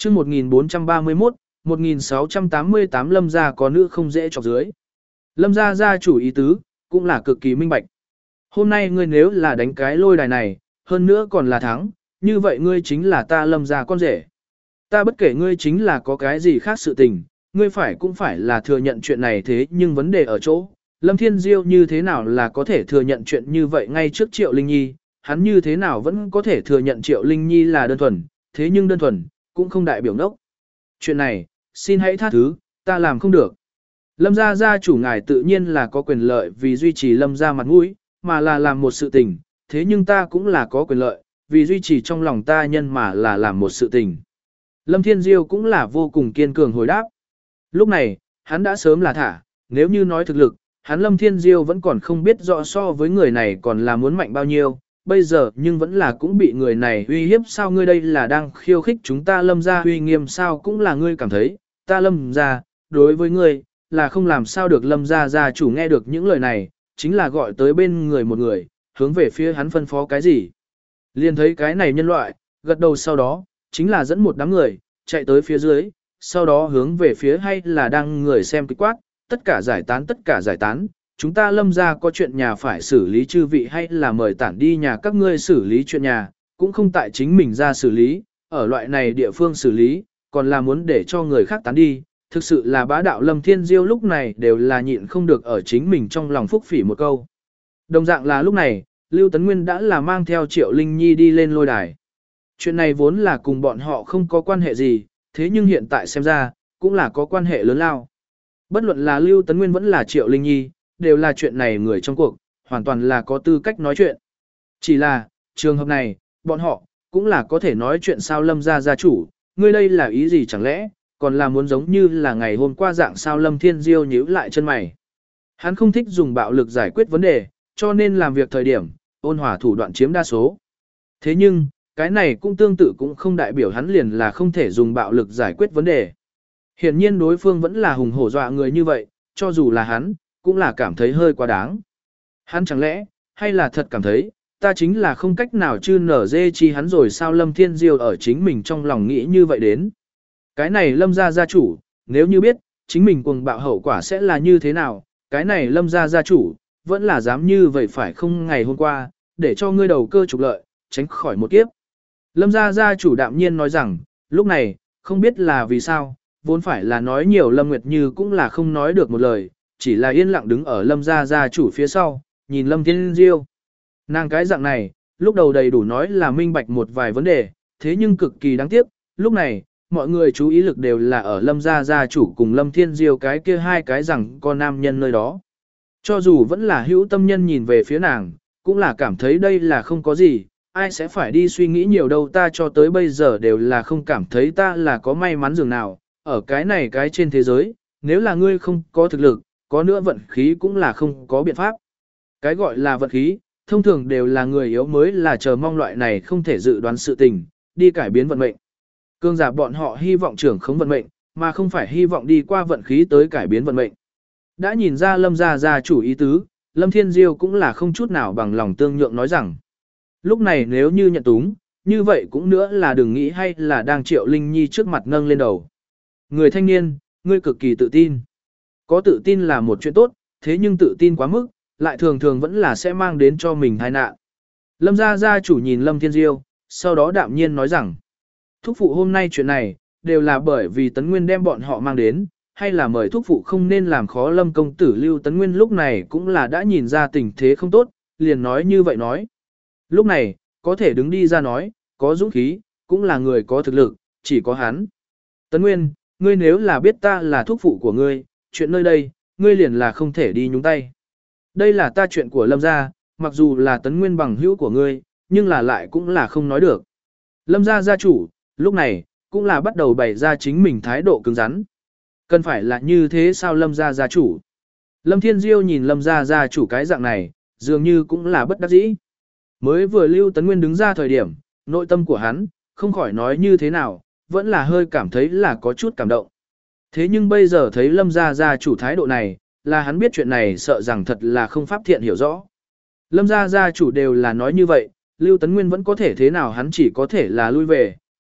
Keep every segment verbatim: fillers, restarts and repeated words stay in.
chương một nghìn bốn trăm ba mươi mốt, một nghìn sáu trăm tám mươi tám Lâm gia có nữ không dễ chọc dưới. Lâm gia gia chủ ý tứ, cũng là cực kỳ minh bạch. Hôm nay ngươi nếu là đánh cái lôi đài này, hơn nữa còn là thắng, như vậy ngươi chính là ta Lâm gia con rể. Ta bất kể ngươi chính là có cái gì khác sự tình, ngươi phải cũng phải là thừa nhận chuyện này thế nhưng vấn đề ở chỗ, Lâm Thiên Diêu như thế nào là có thể thừa nhận chuyện như vậy ngay trước Triệu Linh Nhi, hắn như thế nào vẫn có thể thừa nhận Triệu Linh Nhi là đơn thuần, thế nhưng đơn thuần, cũng không đại biểu ngốc. Chuyện này, xin hãy tha thứ, ta làm không được. Lâm gia gia chủ ngài tự nhiên là có quyền lợi vì duy trì Lâm gia mặt mũi, mà là làm một sự tình, thế nhưng ta cũng là có quyền lợi, vì duy trì trong lòng ta nhân mà là làm một sự tình. Lâm Thiên Diêu cũng là vô cùng kiên cường hồi đáp. Lúc này, hắn đã sớm là thả, nếu như nói thực lực, hắn Lâm Thiên Diêu vẫn còn không biết rõ so với người này còn là muốn mạnh bao nhiêu, bây giờ nhưng vẫn là cũng bị người này uy hiếp sao ngươi đây là đang khiêu khích chúng ta Lâm gia uy nghiêm sao cũng là ngươi cảm thấy, ta Lâm gia, đối với ngươi, là không làm sao được Lâm gia gia chủ nghe được những lời này, chính là gọi tới bên người một người, hướng về phía hắn phân phó cái gì. Liền thấy cái này nhân loại, gật đầu sau đó, chính là dẫn một đám người, chạy tới phía dưới, sau đó hướng về phía hay là đang người xem kịch quát, tất cả giải tán tất cả giải tán, chúng ta Lâm gia có chuyện nhà phải xử lý chư vị hay là mời tản đi nhà các ngươi xử lý chuyện nhà, cũng không tại chính mình ra xử lý, ở loại này địa phương xử lý, còn là muốn để cho người khác tán đi, thực sự là bá đạo Lâm Thiên Diêu lúc này đều là nhịn không được ở chính mình trong lòng phúc phỉ một câu. Đồng dạng là lúc này, Lưu Tấn Nguyên đã là mang theo Triệu Linh Nhi đi lên lôi đài. Chuyện này vốn là cùng bọn họ không có quan hệ gì, thế nhưng hiện tại xem ra, cũng là có quan hệ lớn lao. Bất luận là Lưu Tấn Nguyên vẫn là Triệu Linh Nhi, đều là chuyện này người trong cuộc, hoàn toàn là có tư cách nói chuyện. Chỉ là, trường hợp này, bọn họ, cũng là có thể nói chuyện sao Lâm gia gia chủ, ngươi đây là ý gì chẳng lẽ, còn là muốn giống như là ngày hôm qua dạng sao Lâm Thiên Diêu nhíu lại chân mày. Hắn không thích dùng bạo lực giải quyết vấn đề, cho nên làm việc thời điểm, ôn hòa thủ đoạn chiếm đa số. Thế nhưng, cái này cũng tương tự cũng không đại biểu hắn liền là không thể dùng bạo lực giải quyết vấn đề. Hiển nhiên đối phương vẫn là hùng hổ dọa người như vậy, cho dù là hắn, cũng là cảm thấy hơi quá đáng. Hắn chẳng lẽ, hay là thật cảm thấy, ta chính là không cách nào chư nở dê chi hắn rồi sao Lâm Thiên Diêu ở chính mình trong lòng nghĩ như vậy đến. Cái này Lâm gia gia chủ, nếu như biết, chính mình cuồng bạo hậu quả sẽ là như thế nào, cái này Lâm gia gia chủ, vẫn là dám như vậy phải không ngày hôm qua, để cho ngươi đầu cơ trục lợi, tránh khỏi một kiếp. Lâm gia gia chủ đạm nhiên nói rằng, lúc này, không biết là vì sao, vốn phải là nói nhiều Lâm Nguyệt Như cũng là không nói được một lời, chỉ là yên lặng đứng ở Lâm gia gia chủ phía sau, nhìn Lâm Thiên Diêu. Nàng cái dạng này, lúc đầu đầy đủ nói là minh bạch một vài vấn đề, thế nhưng cực kỳ đáng tiếc, lúc này, mọi người chú ý lực đều là ở Lâm gia gia chủ cùng Lâm Thiên Diêu cái kia hai cái rằng con nam nhân nơi đó. Cho dù vẫn là hữu tâm nhân nhìn về phía nàng, cũng là cảm thấy đây là không có gì, ai sẽ phải đi suy nghĩ nhiều đâu ta cho tới bây giờ đều là không cảm thấy ta là có may mắn dường nào, ở cái này cái trên thế giới, nếu là ngươi không có thực lực, có nữa vận khí cũng là không có biện pháp. Cái gọi là vận khí, thông thường đều là người yếu mới là chờ mong loại này không thể dự đoán sự tình, đi cải biến vận mệnh. Cương giả bọn họ hy vọng trưởng khống vận mệnh, mà không phải hy vọng đi qua vận khí tới cải biến vận mệnh. Đã nhìn ra Lâm gia gia chủ ý tứ, Lâm Thiên Diêu cũng là không chút nào bằng lòng tương nhượng nói rằng. Lúc này nếu như nhận túng, như vậy cũng nữa là đừng nghĩ hay là đang Triệu Linh Nhi trước mặt nâng lên đầu. Người thanh niên, ngươi cực kỳ tự tin. Có tự tin là một chuyện tốt, thế nhưng tự tin quá mức, lại thường thường vẫn là sẽ mang đến cho mình tai nạn. Lâm gia gia chủ nhìn Lâm Thiên Diêu, sau đó đạm nhiên nói rằng, thúc phụ hôm nay chuyện này, đều là bởi vì Tấn Nguyên đem bọn họ mang đến, hay là mời thúc phụ không nên làm khó Lâm công tử Lưu Tấn Nguyên lúc này cũng là đã nhìn ra tình thế không tốt, liền nói như vậy nói. Lúc này, có thể đứng đi ra nói, có dũng khí, cũng là người có thực lực, chỉ có hắn. Tấn Nguyên, ngươi nếu là biết ta là thúc phụ của ngươi, chuyện nơi đây, ngươi liền là không thể đi nhúng tay. Đây là ta chuyện của Lâm gia, mặc dù là Tấn Nguyên bằng hữu của ngươi, nhưng là lại cũng là không nói được. Lâm gia gia chủ, lúc này, cũng là bắt đầu bày ra chính mình thái độ cứng rắn. Cần phải là như thế sao Lâm gia gia chủ? Lâm Thiên Diêu nhìn Lâm gia gia chủ cái dạng này, dường như cũng là bất đắc dĩ. Mới vừa Lưu Tấn Nguyên đứng ra thời điểm, nội tâm của hắn, không khỏi nói như thế nào, vẫn là hơi cảm thấy là có chút cảm động. Thế nhưng bây giờ thấy Lâm gia gia chủ thái độ này, là hắn biết chuyện này sợ rằng thật là không pháp thiện hiểu rõ. Lâm gia gia chủ đều là nói như vậy, Lưu Tấn Nguyên vẫn có thể thế nào hắn chỉ có thể là lui về,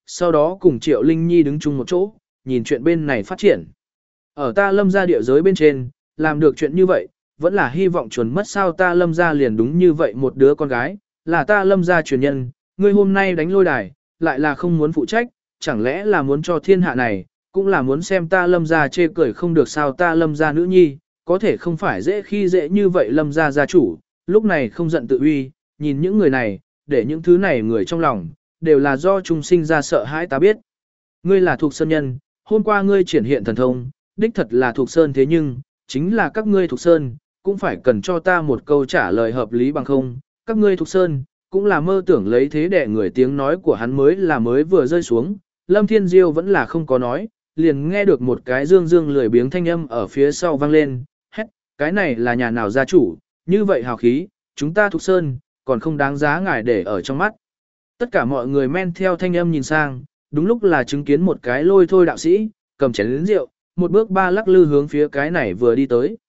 sau đó cùng Triệu Linh Nhi đứng chung một chỗ, nhìn chuyện bên này phát triển. Ở ta Lâm gia địa giới bên trên, làm được chuyện như vậy, vẫn là hy vọng chuẩn mất sao ta Lâm gia liền đúng như vậy một đứa con gái, là ta Lâm gia truyền nhân, ngươi hôm nay đánh lôi đài, lại là không muốn phụ trách, chẳng lẽ là muốn cho thiên hạ này, cũng là muốn xem ta Lâm gia chê cười không được sao ta Lâm gia nữ nhi, có thể không phải dễ khi dễ như vậy Lâm gia gia chủ, lúc này không giận tự uy, nhìn những người này, để những thứ này người trong lòng, đều là do chúng sinh ra sợ hãi ta biết. Ngươi là thuộc sơn nhân, hôm qua ngươi triển hiện thần thông, đích thật là thuộc sơn thế nhưng, chính là các ngươi thuộc sơn, cũng phải cần cho ta một câu trả lời hợp lý bằng không, các ngươi thuộc sơn, cũng là mơ tưởng lấy thế để người tiếng nói của hắn mới là mới vừa rơi xuống, Lâm Thiên Diêu vẫn là không có nói, liền nghe được một cái dương dương lười biếng thanh âm ở phía sau vang lên, hét, cái này là nhà nào gia chủ, như vậy hào khí, chúng ta thuộc sơn, còn không đáng giá ngài để ở trong mắt. Tất cả mọi người men theo thanh âm nhìn sang, đúng lúc là chứng kiến một cái lôi thôi đạo sĩ, cầm chén lớn rượu, một bước ba lắc lư hướng phía cái này vừa đi tới.